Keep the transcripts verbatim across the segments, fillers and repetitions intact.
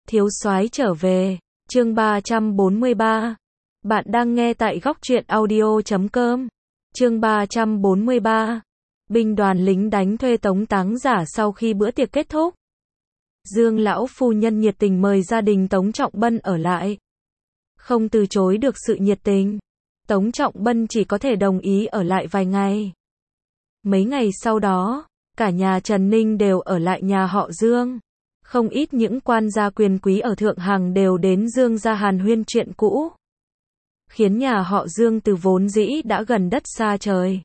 Thiếu soái trở về, chương ba trăm bốn mươi ba. Bạn đang nghe tại góc truyện audio chấm com. Chương ba trăm bốn mươi ba. Binh đoàn lính đánh thuê tống táng giả. Sau khi bữa tiệc kết thúc, Dương lão phu nhân nhiệt tình mời gia đình Tống Trọng Bân ở lại. Không từ chối được sự nhiệt tình, Tống Trọng Bân chỉ có thể đồng ý ở lại vài ngày. Mấy ngày sau đó, cả nhà Trần Ninh đều ở lại nhà họ Dương. Không ít những quan gia quyền quý ở Thượng Hằng đều đến Dương gia hàn huyên chuyện cũ, khiến nhà họ Dương từ vốn dĩ đã gần đất xa trời,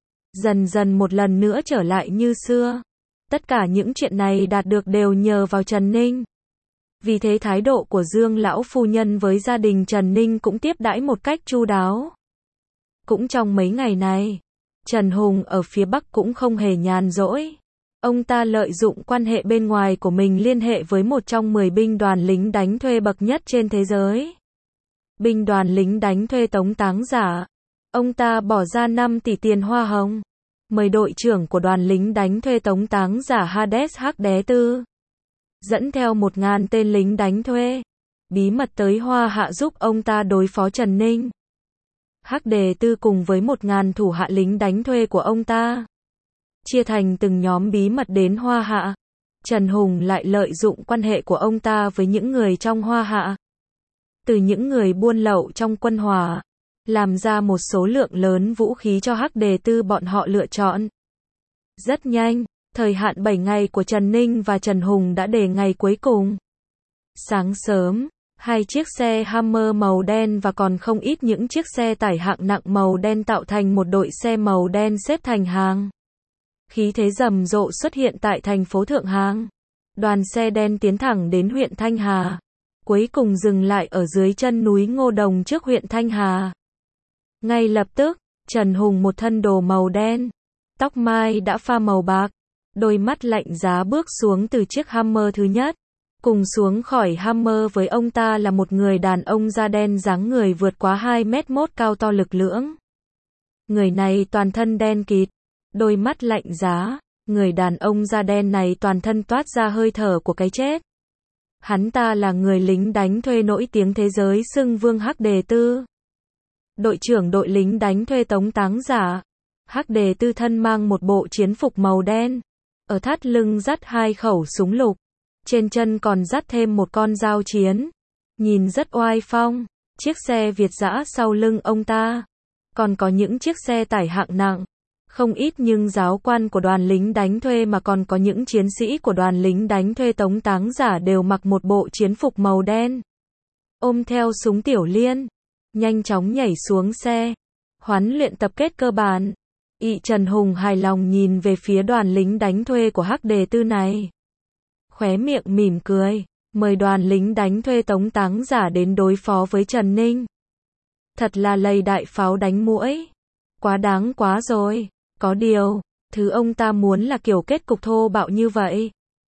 dần dần một lần nữa trở lại như xưa. Tất cả những chuyện này đạt được đều nhờ vào Trần Ninh. Vì thế thái độ của Dương lão phu nhân với gia đình Trần Ninh cũng tiếp đãi một cách chu đáo. Cũng trong mấy ngày này, Trần Hùng ở phía Bắc cũng không hề nhàn rỗi. Ông ta lợi dụng quan hệ bên ngoài của mình liên hệ với một trong mười binh đoàn lính đánh thuê bậc nhất trên thế giới. Binh đoàn lính đánh thuê tống táng giả. Ông ta bỏ ra năm tỷ tiền hoa hồng, mời đội trưởng của đoàn lính đánh thuê tống táng giả Hades Hắc Đế Tư dẫn theo một ngàn tên lính đánh thuê, bí mật tới Hoa Hạ giúp ông ta đối phó Trần Ninh. Hắc Đề Tư cùng với một ngàn thủ hạ lính đánh thuê của ông ta, chia thành từng nhóm bí mật đến Hoa Hạ. Trần Hùng lại lợi dụng quan hệ của ông ta với những người trong Hoa Hạ, từ những người buôn lậu trong quân Hòa, làm ra một số lượng lớn vũ khí cho Hắc Đề Tư bọn họ lựa chọn. Rất nhanh, thời hạn bảy ngày của Trần Ninh và Trần Hùng đã để ngày cuối cùng. Sáng sớm, hai chiếc xe Hammer màu đen và còn không ít những chiếc xe tải hạng nặng màu đen tạo thành một đội xe màu đen xếp thành hàng. Khí thế rầm rộ xuất hiện tại thành phố Thượng Hằng. Đoàn xe đen tiến thẳng đến huyện Thanh Hà, cuối cùng dừng lại ở dưới chân núi Ngô Đồng trước huyện Thanh Hà. Ngay lập tức, Trần Hùng một thân đồ màu đen, tóc mai đã pha màu bạc, đôi mắt lạnh giá bước xuống từ chiếc Hammer thứ nhất. Cùng xuống khỏi Hammer với ông ta là một người đàn ông da đen dáng người vượt quá hai mét mốt cao to lực lưỡng. Người này toàn thân đen kịt, đôi mắt lạnh giá. Người đàn ông da đen này toàn thân toát ra hơi thở của cái chết. Hắn ta là người lính đánh thuê nổi tiếng thế giới xưng vương Hắc Đề Tư, đội trưởng đội lính đánh thuê tống táng giả. Hắc Đề Tư thân mang một bộ chiến phục màu đen, ở thắt lưng dắt hai khẩu súng lục, trên chân còn dắt thêm một con dao chiến, nhìn rất oai phong. Chiếc xe Việt dã sau lưng ông ta, còn có những chiếc xe tải hạng nặng, không ít nhưng giáo quan của đoàn lính đánh thuê mà còn có những chiến sĩ của đoàn lính đánh thuê tống táng giả đều mặc một bộ chiến phục màu đen, ôm theo súng tiểu liên, nhanh chóng nhảy xuống xe, huấn luyện tập kết cơ bản. Ị Trần Hùng hài lòng nhìn về phía đoàn lính đánh thuê của Hắc Đề Tư này, khóe miệng mỉm cười, mời đoàn lính đánh thuê tống táng giả đến đối phó với Trần Ninh. Thật là lầy đại pháo đánh muỗi, quá đáng quá rồi. Có điều, thứ ông ta muốn là kiểu kết cục thô bạo như vậy.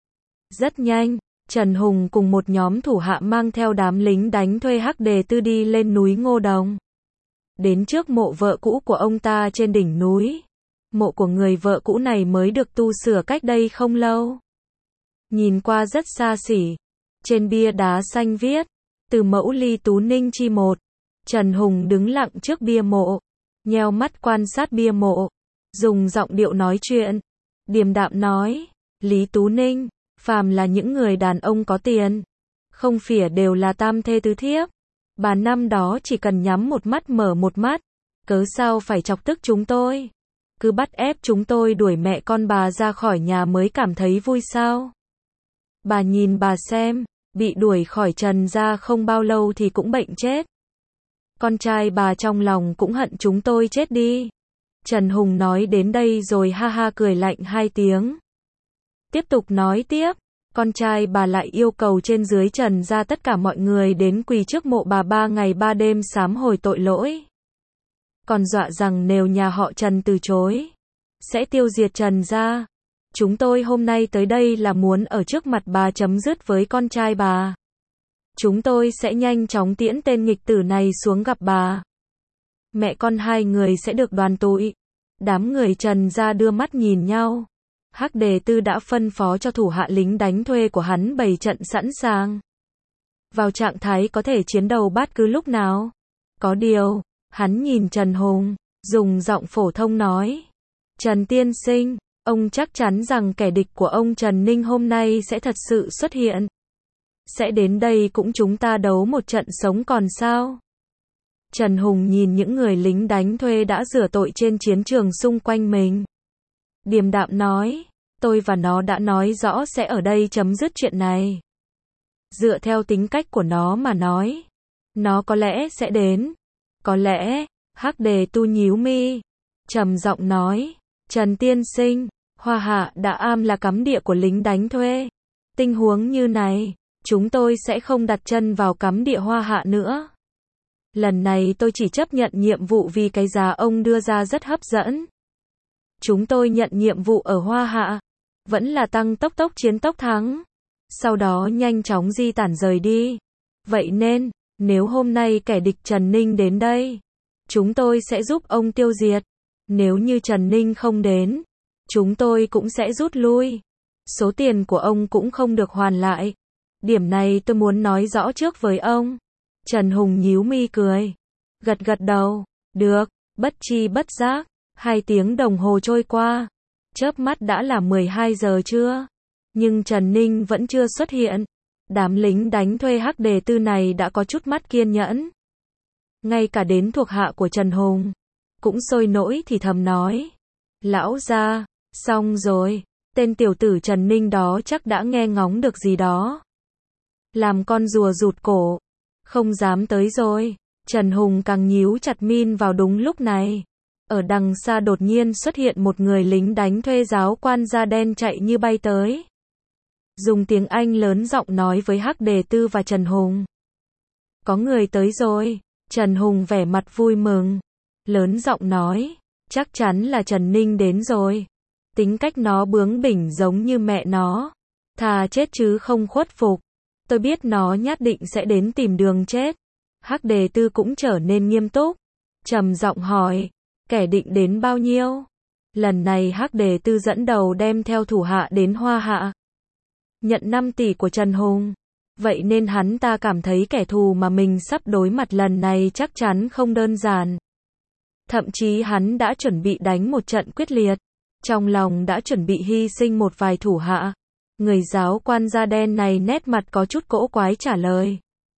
Rất nhanh, Trần Hùng cùng một nhóm thủ hạ mang theo đám lính đánh thuê Hắc Đề Tư đi lên núi Ngô Đồng. Đến trước mộ vợ cũ của ông ta trên đỉnh núi. Mộ của người vợ cũ này mới được tu sửa cách đây không lâu. Nhìn qua rất xa xỉ. Trên bia đá xanh viết, từ mẫu Ly Tú Ninh chi một. Trần Hùng đứng lặng trước bia mộ, nheo mắt quan sát bia mộ, dùng giọng điệu nói chuyện, điềm đạm nói, Lý Tú Ninh, phàm là những người đàn ông có tiền, không phỉa đều là tam thê tứ thiếp. Bà năm đó chỉ cần nhắm một mắt mở một mắt, cớ sao phải chọc tức chúng tôi? Cứ bắt ép chúng tôi đuổi mẹ con bà ra khỏi nhà mới cảm thấy vui sao? Bà nhìn bà xem, bị đuổi khỏi Trần gia không bao lâu thì cũng bệnh chết. Con trai bà trong lòng cũng hận chúng tôi chết đi. Trần Hùng nói đến đây rồi ha ha cười lạnh hai tiếng. Tiếp tục nói tiếp, con trai bà lại yêu cầu trên dưới Trần gia tất cả mọi người đến quỳ trước mộ bà ba ngày ba đêm sám hồi tội lỗi. Còn dọa rằng nếu nhà họ Trần từ chối, sẽ tiêu diệt Trần gia. Chúng tôi hôm nay tới đây là muốn ở trước mặt bà chấm dứt với con trai bà. Chúng tôi sẽ nhanh chóng tiễn tên nghịch tử này xuống gặp bà. Mẹ con hai người sẽ được đoàn tụi. Đám người Trần gia đưa mắt nhìn nhau. Hắc Đề Tư đã phân phó cho thủ hạ lính đánh thuê của hắn bày trận sẵn sàng. vào trạng thái có thể chiến đấu bất cứ lúc nào. Có điều, hắn nhìn Trần Hùng, dùng giọng phổ thông nói. Trần tiên sinh, ông chắc chắn rằng kẻ địch của ông Trần Ninh hôm nay sẽ thật sự xuất hiện. Sẽ đến đây cũng chúng ta đấu một trận sống còn sao? Trần Hùng nhìn những người lính đánh thuê đã rửa tội trên chiến trường xung quanh mình. Điềm đạm nói, tôi và nó đã nói rõ sẽ ở đây chấm dứt chuyện này. Dựa theo tính cách của nó mà nói, nó có lẽ sẽ đến. Có lẽ, Hắc Đề Tu nhíu mi, trầm giọng nói, Trần tiên sinh, Hoa Hạ đã am là cấm địa của lính đánh thuê. Tình huống như này, chúng tôi sẽ không đặt chân vào cấm địa Hoa Hạ nữa. Lần này tôi chỉ chấp nhận nhiệm vụ vì cái giá ông đưa ra rất hấp dẫn. Chúng tôi nhận nhiệm vụ ở Hoa Hạ, vẫn là tăng tốc tốc chiến tốc thắng. Sau đó nhanh chóng di tản rời đi. Vậy nên, nếu hôm nay kẻ địch Trần Ninh đến đây, chúng tôi sẽ giúp ông tiêu diệt. Nếu như Trần Ninh không đến, chúng tôi cũng sẽ rút lui. Số tiền của ông cũng không được hoàn lại. Điểm này tôi muốn nói rõ trước với ông. Trần Hùng nhíu mi cười. Gật gật đầu. Được, bất chi bất giác. Hai tiếng đồng hồ trôi qua. Chớp mắt đã là mười hai giờ trưa. Nhưng Trần Ninh vẫn chưa xuất hiện. Đám lính đánh thuê Hắc Đề Tư này đã có chút mất kiên nhẫn. Ngay cả đến thuộc hạ của Trần Hùng cũng sôi nổi thì thầm nói. Lão gia, xong rồi. Tên tiểu tử Trần Ninh đó chắc đã nghe ngóng được gì đó. Làm con rùa rụt cổ. Không dám tới rồi. Trần Hùng càng nhíu chặt min vào đúng lúc này. Ở đằng xa đột nhiên xuất hiện một người lính đánh thuê giáo quan da đen chạy như bay tới. Dùng tiếng Anh lớn giọng nói với Hắc Đề Tư và Trần Hùng. Có người tới rồi. Trần Hùng vẻ mặt vui mừng. Lớn giọng nói. Chắc chắn là Trần Ninh đến rồi. Tính cách nó bướng bỉnh giống như mẹ nó. Thà chết chứ không khuất phục. Tôi biết nó nhất định sẽ đến tìm đường chết. Hắc Đề Tư cũng trở nên nghiêm túc. Trầm giọng hỏi. Kẻ định đến bao nhiêu? Lần này Hắc Đề Tư dẫn đầu đem theo thủ hạ đến Hoa Hạ. Nhận năm tỷ của Trần Hùng. Vậy nên hắn ta cảm thấy kẻ thù mà mình sắp đối mặt lần này chắc chắn không đơn giản. Thậm chí hắn đã chuẩn bị đánh một trận quyết liệt. Trong lòng đã chuẩn bị hy sinh một vài thủ hạ. Người giáo quan da đen này nét mặt có chút cỗ quái trả lời.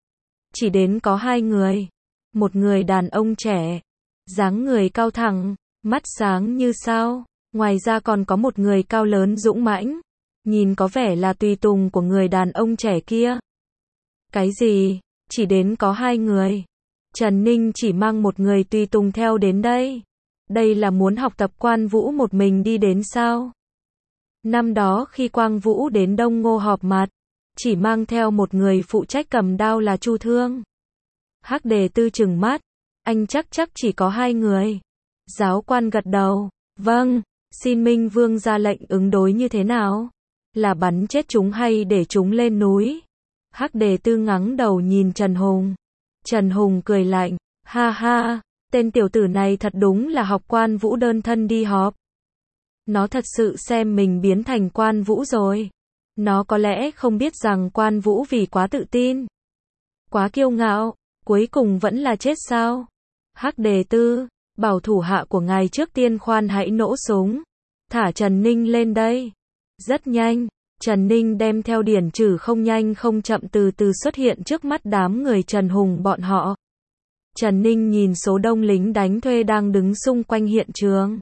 Chỉ đến có hai người. Một người đàn ông trẻ. Dáng người cao thẳng. Mắt sáng như sao. Ngoài ra còn có một người cao lớn dũng mãnh. Nhìn có vẻ là tùy tùng của người đàn ông trẻ kia. Cái gì? Chỉ đến có hai người. Trần Ninh chỉ mang một người tùy tùng theo đến đây. Đây là muốn học tập Quan Vũ một mình đi đến sao? Năm đó khi Quang Vũ đến Đông Ngô họp mặt, chỉ mang theo một người phụ trách cầm đao là Chu Thương. Hắc Đề Tư trừng mắt. Anh chắc chắc chỉ có hai người. Giáo quan gật đầu. Vâng, xin Minh Vương ra lệnh ứng đối như thế nào? Là bắn chết chúng hay để chúng lên núi? Hắc Đề Tư ngẩng đầu nhìn Trần Hùng. Trần Hùng cười lạnh. Ha ha, tên tiểu tử này thật đúng là học Quan Vũ đơn thân đi họp. Nó thật sự xem mình biến thành Quan Vũ rồi. Nó có lẽ không biết rằng Quan Vũ vì quá tự tin, quá kiêu ngạo, cuối cùng vẫn là chết sao? Hắc Đề Tư, bảo thủ hạ của ngài trước tiên khoan hãy nổ súng. Thả Trần Ninh lên đây. Rất nhanh, Trần Ninh đem theo điển trừ không nhanh không chậm từ từ xuất hiện trước mắt đám người Trần Hùng bọn họ. Trần Ninh nhìn số đông lính đánh thuê đang đứng xung quanh hiện trường.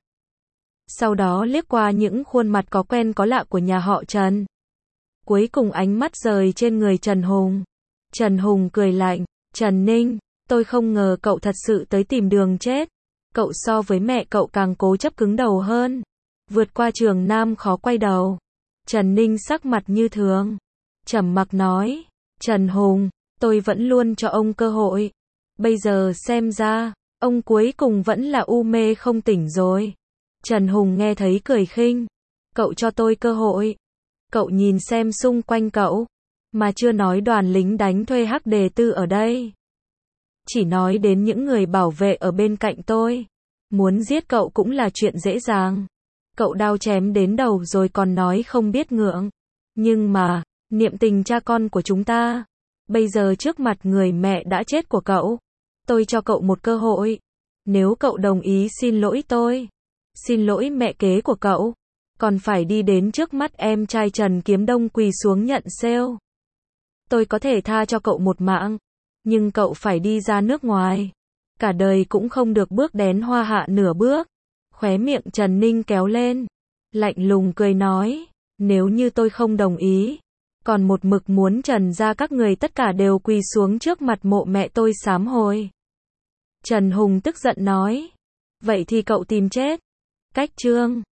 Sau đó liếc qua những khuôn mặt có quen có lạ của nhà họ Trần. Cuối cùng ánh mắt rời trên người Trần Hùng. Trần Hùng cười lạnh. Trần Ninh, tôi không ngờ cậu thật sự tới tìm đường chết. Cậu so với mẹ cậu càng cố chấp cứng đầu hơn. Vượt qua Trường Nam khó quay đầu. Trần Ninh sắc mặt như thường. Trầm mặc nói. Trần Hùng, tôi vẫn luôn cho ông cơ hội. Bây giờ xem ra, ông cuối cùng vẫn là u mê không tỉnh rồi. Trần Hùng nghe thấy cười khinh. Cậu cho tôi cơ hội. Cậu nhìn xem xung quanh cậu. Mà chưa nói đoàn lính đánh thuê Hắc Đề Tư ở đây. Chỉ nói đến những người bảo vệ ở bên cạnh tôi. Muốn giết cậu cũng là chuyện dễ dàng. Cậu đao chém đến đầu rồi còn nói không biết ngượng. Nhưng mà, niệm tình cha con của chúng ta. Bây giờ trước mặt người mẹ đã chết của cậu, tôi cho cậu một cơ hội. Nếu cậu đồng ý xin lỗi tôi, xin lỗi mẹ kế của cậu, còn phải đi đến trước mắt em trai Trần Kiếm Đông quỳ xuống nhận sale. Tôi có thể tha cho cậu một mạng, nhưng cậu phải đi ra nước ngoài. Cả đời cũng không được bước đến hoa hạ nửa bước. Khóe miệng Trần Ninh kéo lên, lạnh lùng cười nói, nếu như tôi không đồng ý, còn một mực muốn Trần gia các người tất cả đều quỳ xuống trước mặt mộ mẹ tôi sám hối. Trần Hùng tức giận nói, vậy thì cậu tìm chết. Cách chương